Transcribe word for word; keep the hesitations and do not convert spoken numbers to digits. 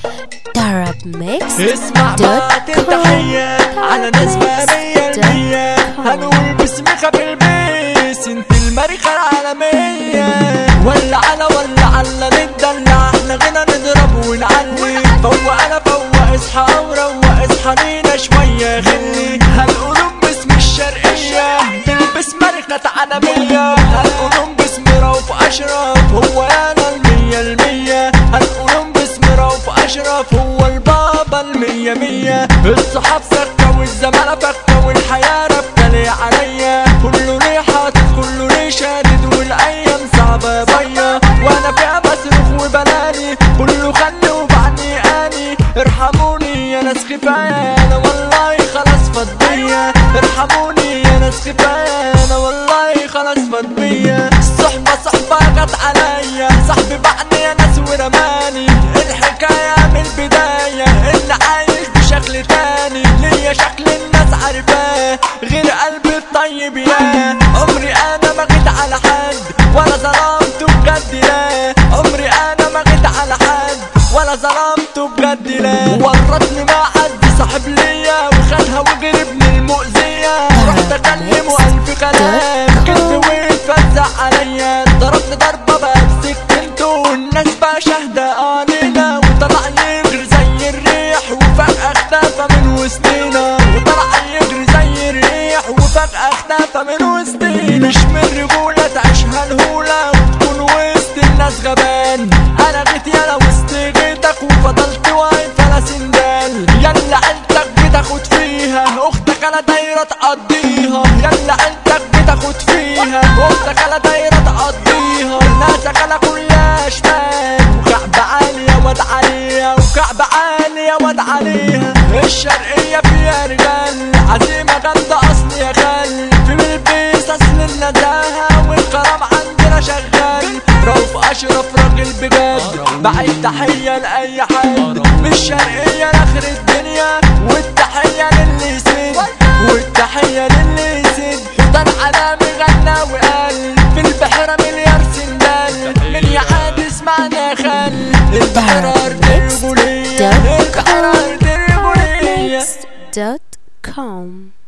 طرب ميكس. اسمع بقى تحية على ناس مية المية، هنقول باسمك بالبيس انت الماركة العالمية. ولا على ولا على ندلع احنا غنى نضرب ونعلي. فوق انا فوق اصحى وروق اصحى لينا شوية غني. هنقولهم باسم الشرقية تلبس ماركة عالمية. هنقولهم باسم رؤوف اشرف هو انا المية المية. هنقولهم باسم رؤوف اشرف هو البابا المية مية. الصحاب سكة والزمالة فكة والحياة ربكة ليه عليا. كله ليه حاطط كله ليه شادد والايام صعبة بيا. وانا فيها بصرخ وبناني كله خلي وبعني اني. ارحموني يا ناس كفاية انا والله خلاص فضية. ارحموني يا ناس كفاية انا والله خلاص فضية. الصحبة صحبة جت عليا صاحبي بعني يا ناس ورماني. الحكاية من البداية اللي عايش بشكل تاني. ليا شكل الناس عارفاه غير قلبي الطيب يا. عمري انا ما جيت على حد ولا ظلمته بجد لا. عمري انا ما جيت على حد ولا ظلمته بجد لا. ورطني مع حد صاحب ليا وخدها وجربني المؤذية. رحت اكلمه الف كلام كذب واتفزع عليا. ضربني ضربة بقى بسكنته والناس بقى شاهدة علينا. وطلع يجري زي الريح وفجأة اختفى من وسطينا. وطلع يجري زي الريح وفجأة اختفى من وسطينا. مش من رجولة تعيشها الهولة وتكون وسط الناس غبان. انا جيت يالا وسط جيتك وفضلت واقف على سندال. يلا عيلتك بتاخد فيها اختك انا دايرة تقضيها. يلا عيلتك بتاخد فيها اختك انا دايرة تقضيها. ناسك انا كلها اشتاك وكعب عالي يا واد عليها. وكعب عالي يا واد عليها. الشرقية فيها رجال عزيمة جامدة اصل يا خال. في بالبيس اصل النداهة والكرم عندنا شغال. رؤوف اشرف راجل بجد بعيد تحية لاي حد. مش شرقية لاخر الدنيا والتحية للي يسد. والتحية للي يسد. حيطان علامي غنى وقال في البحيرة مليار سندال. من يعاد اسمعنا خل البحيرة ارض الرجولية. البحيرة ارض الرجولية دوت كوم.